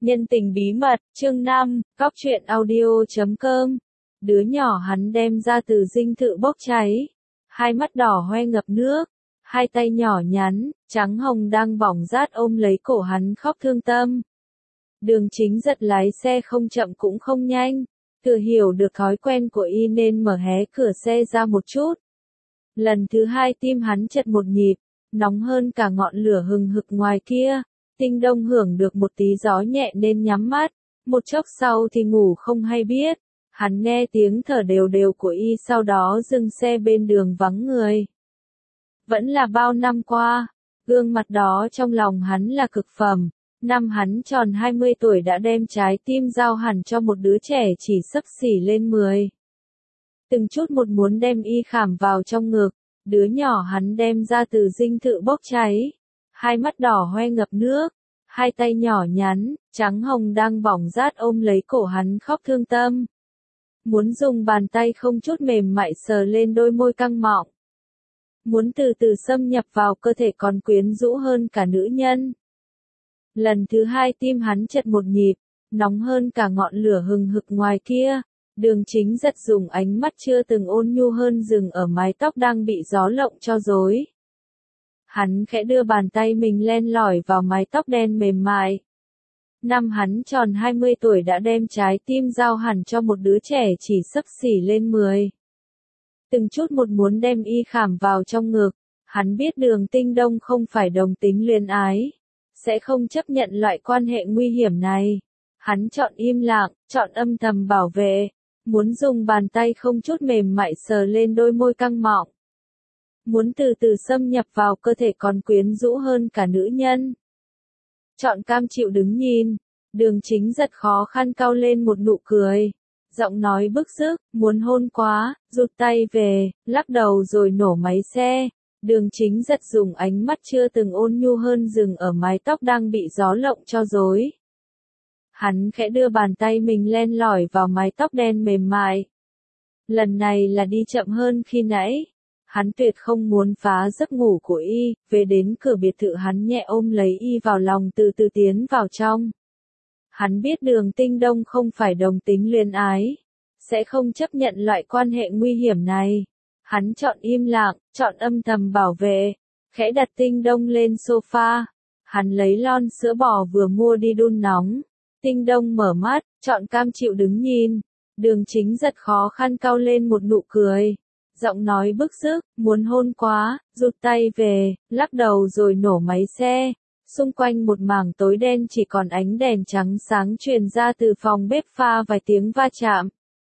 Nhân tình bí mật, chương 5, Cóc truyện audio.com. Đứa nhỏ hắn đem ra từ dinh thự bốc cháy. Hai mắt đỏ hoe ngập nước. Hai tay nhỏ nhắn, trắng hồng đang bỏng rát ôm lấy cổ hắn khóc thương tâm. Đường Chính giật lái xe không chậm cũng không nhanh. Thừa hiểu được thói quen của y nên mở hé cửa xe ra một chút. Lần thứ hai tim hắn chật một nhịp, nóng hơn cả ngọn lửa hừng hực ngoài kia. Tinh Đông hưởng được một tí gió nhẹ nên nhắm mắt, một chốc sau thì ngủ không hay biết. Hắn nghe tiếng thở đều đều của y sau đó dừng xe bên đường vắng người. Vẫn là bao năm qua, gương mặt đó trong lòng hắn là cực phẩm. Năm hắn tròn 20 tuổi đã đem trái tim giao hẳn cho một đứa trẻ chỉ xấp xỉ lên 10. Từng chút một muốn đem y khảm vào trong ngực, đứa nhỏ hắn đem ra từ dinh thự bốc cháy. Hai mắt đỏ hoe ngập nước, hai tay nhỏ nhắn, trắng hồng đang bỏng rát ôm lấy cổ hắn khóc thương tâm. Muốn dùng bàn tay không chút mềm mại sờ lên đôi môi căng mọng. Muốn từ từ xâm nhập vào cơ thể còn quyến rũ hơn cả nữ nhân. Lần thứ hai tim hắn chật một nhịp, nóng hơn cả ngọn lửa hừng hực ngoài kia. Đường Chính giật dùng ánh mắt chưa từng ôn nhu hơn dừng ở mái tóc đang bị gió lộng cho rối. Hắn khẽ đưa bàn tay mình len lỏi vào mái tóc đen mềm mại. Năm hắn tròn 20 tuổi đã đem trái tim giao hẳn cho một đứa trẻ chỉ xấp xỉ lên 10. Từng chút một muốn đem y khảm vào trong ngực, hắn biết Đường Tinh Đông không phải đồng tính luyến ái, sẽ không chấp nhận loại quan hệ nguy hiểm này. Hắn chọn im lặng, chọn âm thầm bảo vệ, muốn dùng bàn tay không chút mềm mại sờ lên đôi môi căng mọng. Muốn từ từ xâm nhập vào cơ thể còn quyến rũ hơn cả nữ nhân. Chọn cam chịu đứng nhìn, Đường Chính giật khó khăn cau lên một nụ cười. Giọng nói bức rứt, muốn hôn quá, rụt tay về, lắc đầu rồi nổ máy xe. Đường Chính giật dùng ánh mắt chưa từng ôn nhu hơn dừng ở mái tóc đang bị gió lộng cho rối. Hắn khẽ đưa bàn tay mình len lỏi vào mái tóc đen mềm mại. Lần này là đi chậm hơn khi nãy. Hắn tuyệt không muốn phá giấc ngủ của y, về đến cửa biệt thự hắn nhẹ ôm lấy y vào lòng từ từ tiến vào trong. Hắn biết Đường Tinh Đông không phải đồng tính luyến ái, sẽ không chấp nhận loại quan hệ nguy hiểm này. Hắn chọn im lặng, chọn âm thầm bảo vệ, khẽ đặt Tinh Đông lên sofa. Hắn lấy lon sữa bò vừa mua đi đun nóng. Tinh Đông mở mắt, chọn cam chịu đứng nhìn. Đường Chính giật khó khăn cau lên một nụ cười. Giọng nói bức rứt, muốn hôn quá, rụt tay về, lắc đầu rồi nổ máy xe. Xung quanh một mảng tối đen chỉ còn ánh đèn trắng sáng truyền ra từ phòng bếp pha vài tiếng va chạm.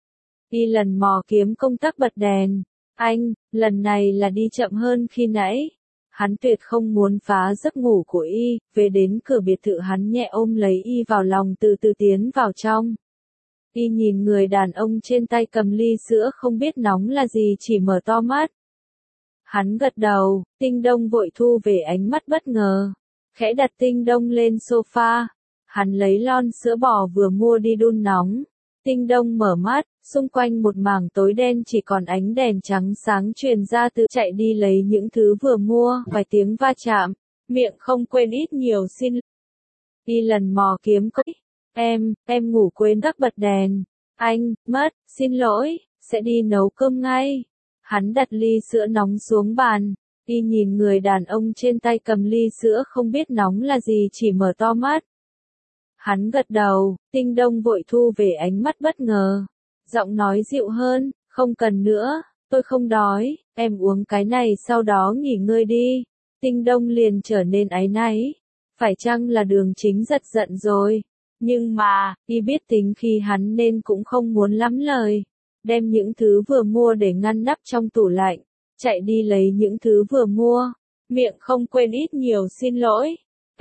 Y lần mò kiếm công tắc bật đèn. Anh, lần này là đi chậm hơn khi nãy. Hắn tuyệt không muốn phá giấc ngủ của y, về đến cửa biệt thự hắn nhẹ ôm lấy y vào lòng từ từ tiến vào trong. Y nhìn người đàn ông trên tay cầm ly sữa không biết nóng là gì chỉ mở to mắt. Hắn gật đầu, Tinh Đông vội thu về ánh mắt bất ngờ. Khẽ đặt Tinh Đông lên sofa. Hắn lấy lon sữa bò vừa mua đi đun nóng. Tinh Đông mở mắt, xung quanh một mảng tối đen chỉ còn ánh đèn trắng sáng truyền ra từ chạy đi lấy những thứ vừa mua, vài tiếng va chạm, miệng không quên ít nhiều xin. Y lần mò kiếm có. Em ngủ quên tắt bật đèn. Anh, mất, xin lỗi, sẽ đi nấu cơm ngay. Hắn đặt ly sữa nóng xuống bàn. Y nhìn người đàn ông trên tay cầm ly sữa không biết nóng là gì chỉ mở to mắt. Hắn gật đầu, Tinh Đông vội thu về ánh mắt bất ngờ. Giọng nói dịu hơn, không cần nữa, tôi không đói, em uống cái này sau đó nghỉ ngơi đi. Tinh Đông liền trở nên áy náy. Phải chăng là Đường Chính giật giận rồi? Nhưng mà, y biết tính khi hắn nên cũng không muốn lắm lời. Đem những thứ vừa mua để ngăn nắp trong tủ lạnh. Chạy đi lấy những thứ vừa mua. Miệng không quên ít nhiều xin lỗi.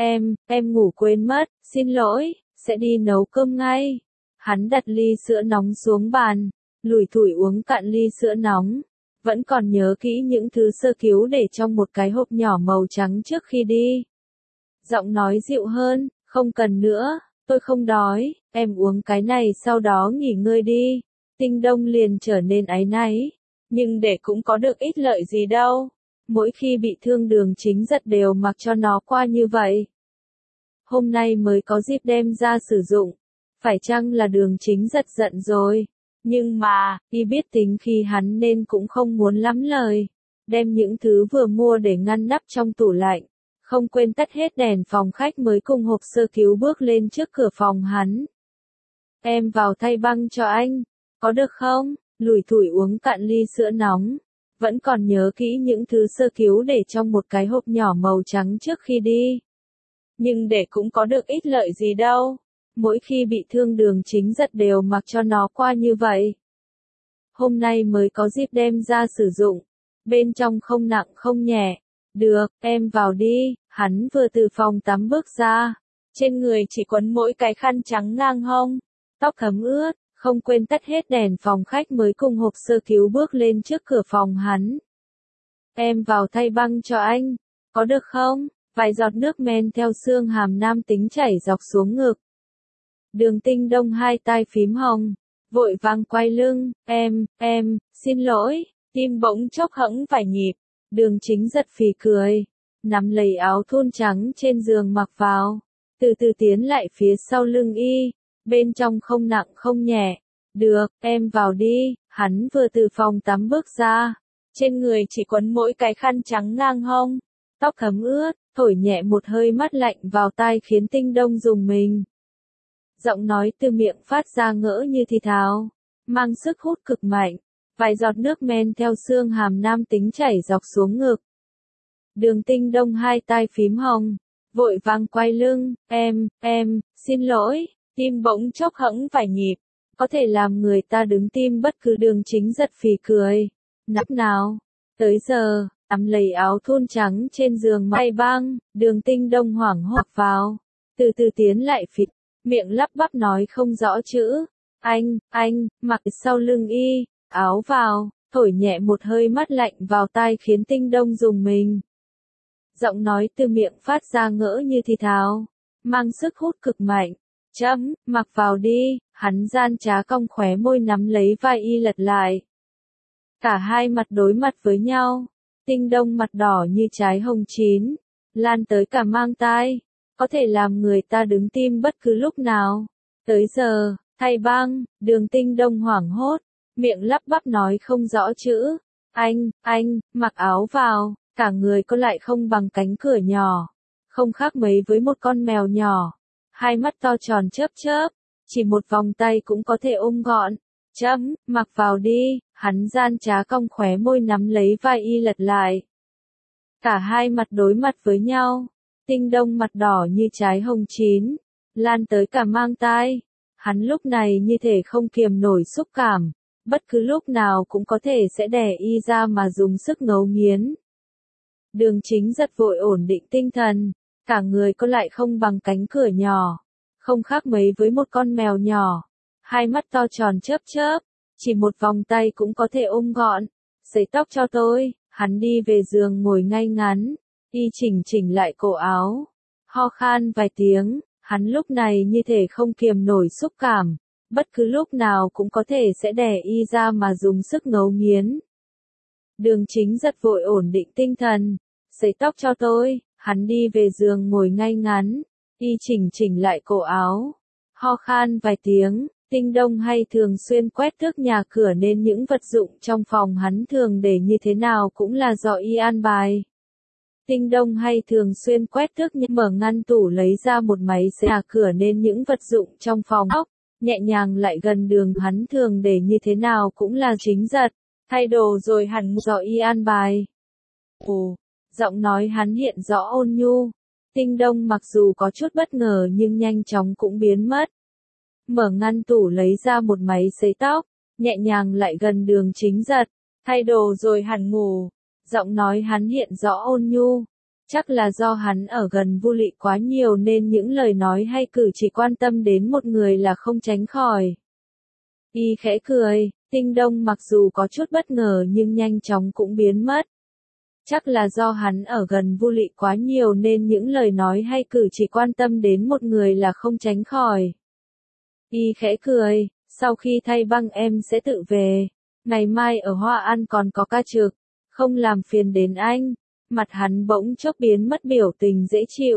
Em ngủ quên mất, xin lỗi, sẽ đi nấu cơm ngay. Hắn đặt ly sữa nóng xuống bàn, lủi thủi uống cạn ly sữa nóng. Vẫn còn nhớ kỹ những thứ sơ cứu để trong một cái hộp nhỏ màu trắng trước khi đi. Giọng nói dịu hơn, không cần nữa, tôi không đói, em uống cái này sau đó nghỉ ngơi đi. Tinh Đông liền trở nên áy náy. Nhưng để cũng có được ích lợi gì đâu. Mỗi khi bị thương Đường Chính giật đều mặc cho nó qua như vậy. hôm nay mới có dịp đem ra sử dụng. Phải chăng là Đường Chính giật giận rồi? Nhưng mà, y biết tính khi hắn nên cũng không muốn lắm lời. Đem những thứ vừa mua để ngăn nắp trong tủ lạnh. Không quên tắt hết đèn phòng khách mới cùng hộp sơ cứu bước lên trước cửa phòng hắn. Em vào thay băng cho anh, có được không? Lủi thủi uống cạn ly sữa nóng. Vẫn còn nhớ kỹ những thứ sơ cứu để trong một cái hộp nhỏ màu trắng trước khi đi. Nhưng để cũng có được ích lợi gì đâu. Mỗi khi bị thương Đường Chính giật đều mặc cho nó qua như vậy. Hôm nay mới có dịp đem ra sử dụng. Bên trong không nặng không nhẹ. Được, em vào đi. Hắn vừa từ phòng tắm bước ra. Trên người chỉ quấn mỗi cái khăn trắng ngang hông. Tóc thấm ướt, không quên tắt hết đèn phòng khách mới cùng hộp sơ cứu bước lên trước cửa phòng hắn. Em vào thay băng cho anh, có được không? Vài giọt nước men theo xương hàm nam tính chảy dọc xuống ngực. Đường Tinh Đông hai tai phím hồng, vội vàng quay lưng, em, xin lỗi, tim bỗng chốc hẫng vài nhịp. Đường Chính giật phì cười, nắm lấy áo thun trắng trên giường mặc vào, từ từ tiến lại phía sau lưng y, bên trong không nặng không nhẹ. Được, em vào đi. Hắn vừa từ phòng tắm bước ra, trên người chỉ quấn mỗi cái khăn trắng ngang hông, tóc thấm ướt, thổi nhẹ một hơi mát lạnh vào tai khiến Tinh Đông rùng mình. Giọng nói từ miệng phát ra ngỡ như thì thào, mang sức hút cực mạnh, vài giọt nước men theo xương hàm nam tính chảy dọc xuống ngực. Đường Tinh Đông hai tai phím hồng, vội vàng quay lưng, em, xin lỗi, tim bỗng chốc hẫng vài nhịp, có thể làm người ta đứng tim bất cứ. Đường Chính giật phì cười, nắp nào, tới giờ, nắm lấy áo thun trắng trên giường may băng, Đường Tinh Đông hoảng hốt vào, từ từ tiến lại phía, miệng lắp bắp nói không rõ chữ, anh, mặc sau lưng y, áo vào, thổi nhẹ một hơi mát lạnh vào tai khiến Tinh Đông rùng mình. Giọng nói từ miệng phát ra ngỡ như thì thào, mang sức hút cực mạnh. Mặc vào đi. Hắn gian trá cong khóe môi nắm lấy vai y lật lại. Cả hai mặt đối mặt với nhau. Tinh Đông mặt đỏ như trái hồng chín, lan tới cả mang tai, có thể làm người ta đứng tim bất cứ lúc nào. Tới giờ, thay băng, Đường Tinh Đông hoảng hốt, miệng lắp bắp nói không rõ chữ. Anh, mặc áo vào, cả người có lại không bằng cánh cửa nhỏ, không khác mấy với một con mèo nhỏ. Hai mắt to tròn chớp chớp, chỉ một vòng tay cũng có thể ôm gọn. Mặc vào đi. Hắn gian trá cong khóe môi nắm lấy vai y lật lại. Cả hai mặt đối mặt với nhau. Tinh Đông mặt đỏ như trái hồng chín, lan tới cả mang tai. Hắn lúc này như thể không kiềm nổi xúc cảm, bất cứ lúc nào cũng có thể sẽ đè y ra mà dùng sức ngấu nghiến. Đường Chính giật vội ổn định tinh thần, cả người có lại không bằng cánh cửa nhỏ, không khác mấy với một con mèo nhỏ. Hai mắt to tròn chớp chớp, chỉ một vòng tay cũng có thể ôm gọn. Sấy tóc cho tôi. Hắn đi về giường ngồi ngay ngắn, y chỉnh lại cổ áo, ho khan vài tiếng. Hắn lúc này như thể không kiềm nổi xúc cảm, bất cứ lúc nào cũng có thể sẽ đè y ra mà dùng sức ngấu nghiến. Đường Chính giật vội ổn định tinh thần, sấy tóc cho tôi. Hắn đi về giường ngồi ngay ngắn, y chỉnh lại cổ áo, ho khan vài tiếng. Tinh Đông hay thường xuyên quét tước nhà cửa nên những vật dụng trong phòng hắn thường để như thế nào cũng là do y an bài. Tinh Đông hay thường xuyên quét tước mở ngăn tủ lấy ra một máy sấy nhà cửa nên những vật dụng trong phòng ốc, nhẹ nhàng lại gần đường hắn thường để như thế nào cũng là Chính giật. Thay đồ rồi hẳn do y an bài. Giọng nói hắn hiện rõ ôn nhu. Tinh Đông mặc dù có chút bất ngờ nhưng nhanh chóng cũng biến mất. Mở ngăn tủ lấy ra một máy sấy tóc, nhẹ nhàng lại gần đường Chính giật. Thay đồ rồi hẳn ngủ. Giọng nói hắn hiện rõ ôn nhu. Chắc là do hắn ở gần Vu Lị quá nhiều nên những lời nói hay cử chỉ quan tâm đến một người là không tránh khỏi. Y khẽ cười. Tinh Đông mặc dù có chút bất ngờ nhưng nhanh chóng cũng biến mất. Chắc là do hắn ở gần Vu Lị quá nhiều nên những lời nói hay cử chỉ quan tâm đến một người là không tránh khỏi. Y khẽ cười, sau khi thay băng em sẽ tự về. Ngày mai ở Hoa An còn có ca trực, không làm phiền đến anh. Mặt hắn bỗng chốc biến mất biểu tình dễ chịu.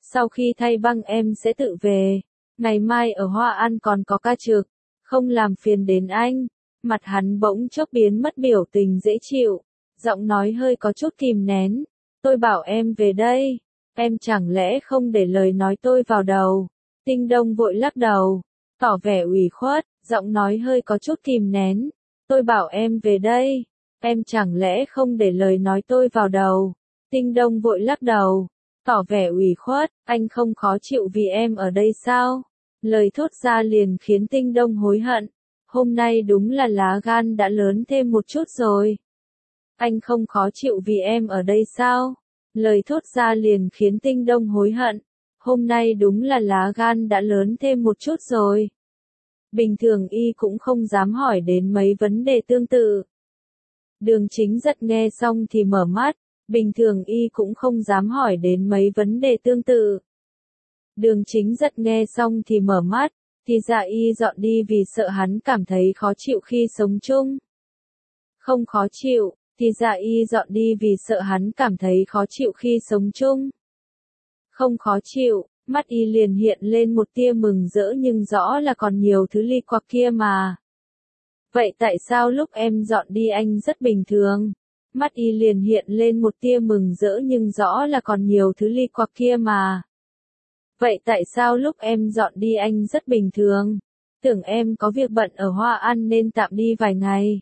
Sau khi thay băng em sẽ tự về. Ngày mai ở Hoa An còn có ca trực, không làm phiền đến anh. Mặt hắn bỗng chốc biến mất biểu tình dễ chịu, giọng nói hơi có chút kìm nén. Tôi bảo em về đây, em chẳng lẽ không để lời nói tôi vào đầu. Tinh Đông vội lắc đầu, tỏ vẻ ủy khuất, giọng nói hơi có chút kìm nén. Tôi bảo em về đây, em chẳng lẽ không để lời nói tôi vào đầu. Tinh Đông vội lắc đầu, tỏ vẻ ủy khuất, anh không khó chịu vì em ở đây sao? Lời thốt ra liền khiến Tinh Đông hối hận. Hôm nay đúng là lá gan đã lớn thêm một chút rồi. Anh không khó chịu vì em ở đây sao? Lời thốt ra liền khiến Tinh Đông hối hận. Hôm nay đúng là lá gan đã lớn thêm một chút rồi. Bình thường y cũng không dám hỏi đến mấy vấn đề tương tự. Đường Chính Giật nghe xong thì mở mắt, bình thường y cũng không dám hỏi đến mấy vấn đề tương tự. Đường Chính Giật nghe xong thì mở mắt, thì ra y dọn đi vì sợ hắn cảm thấy khó chịu khi sống chung. Không khó chịu, thì ra y dọn đi vì sợ hắn cảm thấy khó chịu khi sống chung. Không khó chịu, mắt y liền hiện lên một tia mừng rỡ nhưng rõ là còn nhiều thứ ly quặc kia mà. Vậy tại sao lúc em dọn đi anh rất bình thường? Mắt y liền hiện lên một tia mừng rỡ nhưng rõ là còn nhiều thứ ly quặc kia mà. Vậy tại sao lúc em dọn đi anh rất bình thường? Tưởng em có việc bận ở Hoa An nên tạm đi vài ngày.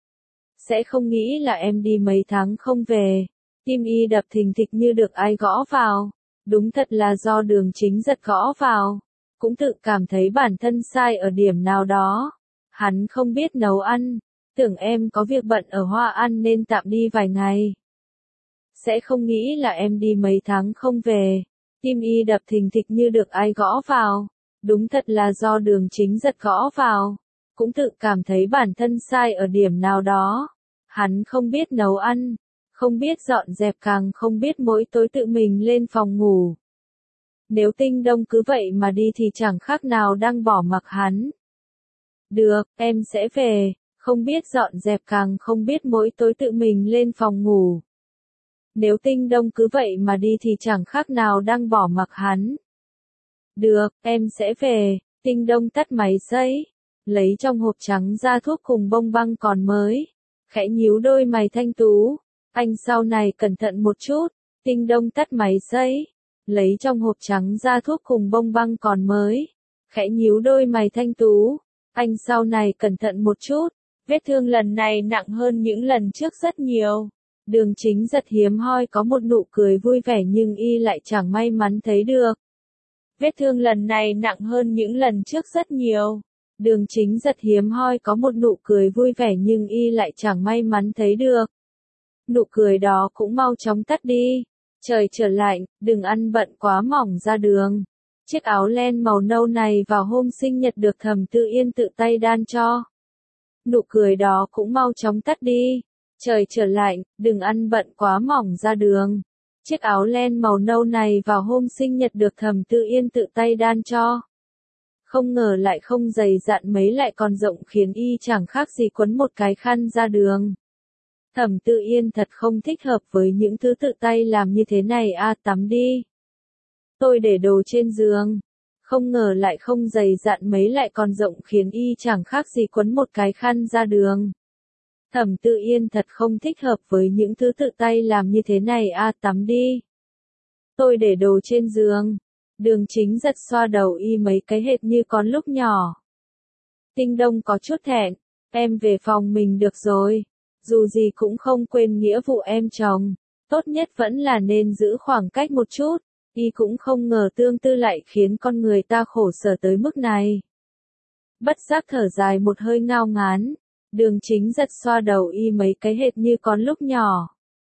Sẽ không nghĩ là em đi mấy tháng không về. Tim y đập thình thịch như được ai gõ vào. Đúng thật là do Đường Chính Giật gõ vào. Cũng tự cảm thấy bản thân sai ở điểm nào đó. Hắn không biết nấu ăn. Tưởng em có việc bận ở Hoa An nên tạm đi vài ngày. Sẽ không nghĩ là em đi mấy tháng không về. Tim y đập thình thịch như được ai gõ vào. Đúng thật là do Đường Chính Giật gõ vào. Cũng tự cảm thấy bản thân sai ở điểm nào đó. Hắn không biết nấu ăn, không biết dọn dẹp, càng không biết mỗi tối tự mình lên phòng ngủ. Nếu Tinh Đông cứ vậy mà đi thì chẳng khác nào đang bỏ mặc hắn. Được, em sẽ về, không biết dọn dẹp, càng không biết mỗi tối tự mình lên phòng ngủ. Nếu Tinh Đông cứ vậy mà đi thì chẳng khác nào đang bỏ mặc hắn. Được, em sẽ về. Tinh Đông tắt máy giấy, lấy trong hộp trắng ra thuốc cùng bông băng còn mới. Khẽ nhíu đôi mày thanh tú. Anh sau này cẩn thận một chút. Tinh Đông tắt máy giấy, lấy trong hộp trắng ra thuốc cùng bông băng còn mới. Khẽ nhíu đôi mày thanh tú. Anh sau này cẩn thận một chút. Vết thương lần này nặng hơn những lần trước rất nhiều. Đường Chính Giật hiếm hoi có một nụ cười vui vẻ nhưng y lại chẳng may mắn thấy được. Vết thương lần này nặng hơn những lần trước rất nhiều. Đường Chính Giật hiếm hoi có một nụ cười vui vẻ nhưng y lại chẳng may mắn thấy được. Nụ cười đó cũng mau chóng tắt đi. Trời trở lạnh, đừng ăn bận quá mỏng ra đường. Chiếc áo len màu nâu này vào hôm sinh nhật được Thẩm Tự Yên tự tay đan cho. Nụ cười đó cũng mau chóng tắt đi. Trời trở lạnh, đừng ăn bận quá mỏng ra đường. Chiếc áo len màu nâu này vào hôm sinh nhật được Thẩm Tự Yên tự tay đan cho. Không ngờ lại không dày dặn mấy lại còn rộng khiến y chẳng khác gì quấn một cái khăn ra đường. Thẩm Tự Yên thật không thích hợp với những thứ tự tay làm như thế này à, tắm đi. Tôi để đồ trên giường. Không ngờ lại không dày dặn mấy lại còn rộng khiến y chẳng khác gì quấn một cái khăn ra đường. Thẩm Tự Yên thật không thích hợp với những thứ tự tay làm như thế này à, tắm đi. Tôi để đồ trên giường. Đường Chính Giật xoa đầu y mấy cái hệt như con lúc nhỏ. Tinh Đông có chút thẹn. Em về phòng mình được rồi. Dù gì cũng không quên nghĩa vụ em chồng. Tốt nhất vẫn là nên giữ khoảng cách một chút. Y cũng không ngờ tương tư lại khiến con người ta khổ sở tới mức này. Bất giác thở dài một hơi ngao ngán. Đường Chính Giật xoa đầu y mấy cái hệt như con lúc nhỏ.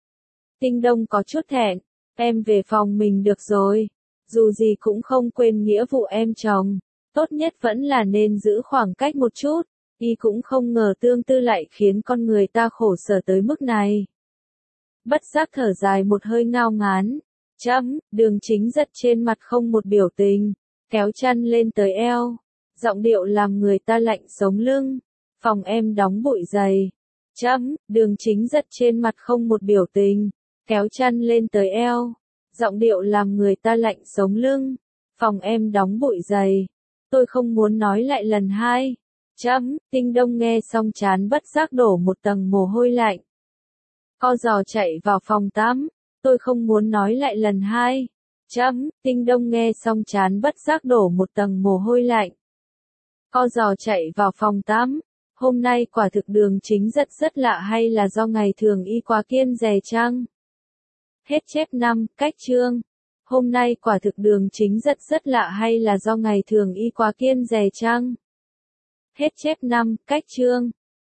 Tinh Đông có chút thẹn. Em về phòng mình được rồi. Dù gì cũng không quên nghĩa vụ em chồng. Tốt nhất vẫn là nên giữ khoảng cách một chút. Y cũng không ngờ tương tư lại khiến con người ta khổ sở tới mức này. Bất giác thở dài một hơi ngao ngán. Đường Chính Giật trên mặt không một biểu tình. Kéo chăn lên tới eo. Giọng điệu làm người ta lạnh sống lưng. Phòng em đóng bụi dày. Đường Chính Giật trên mặt không một biểu tình. Kéo chăn lên tới eo. Giọng điệu làm người ta lạnh sống lưng. Phòng em đóng bụi dày. Tôi không muốn nói lại lần hai. Tinh Đông nghe xong chán bất giác đổ một tầng mồ hôi lạnh. Co giò chạy vào phòng tắm. Tôi không muốn nói lại lần hai. Tinh Đông nghe xong chán bất giác đổ một tầng mồ hôi lạnh. Co giò chạy vào phòng tắm. Hôm nay quả thực Đường Chính rất lạ, hay là do ngày thường y quá kiêng dè chăng? Hết chép 5, cách chương. Hôm nay quả thực Đường Chính rất lạ, hay là do ngày thường y quá kiêng dè chăng? Hết chép 5, cách chương.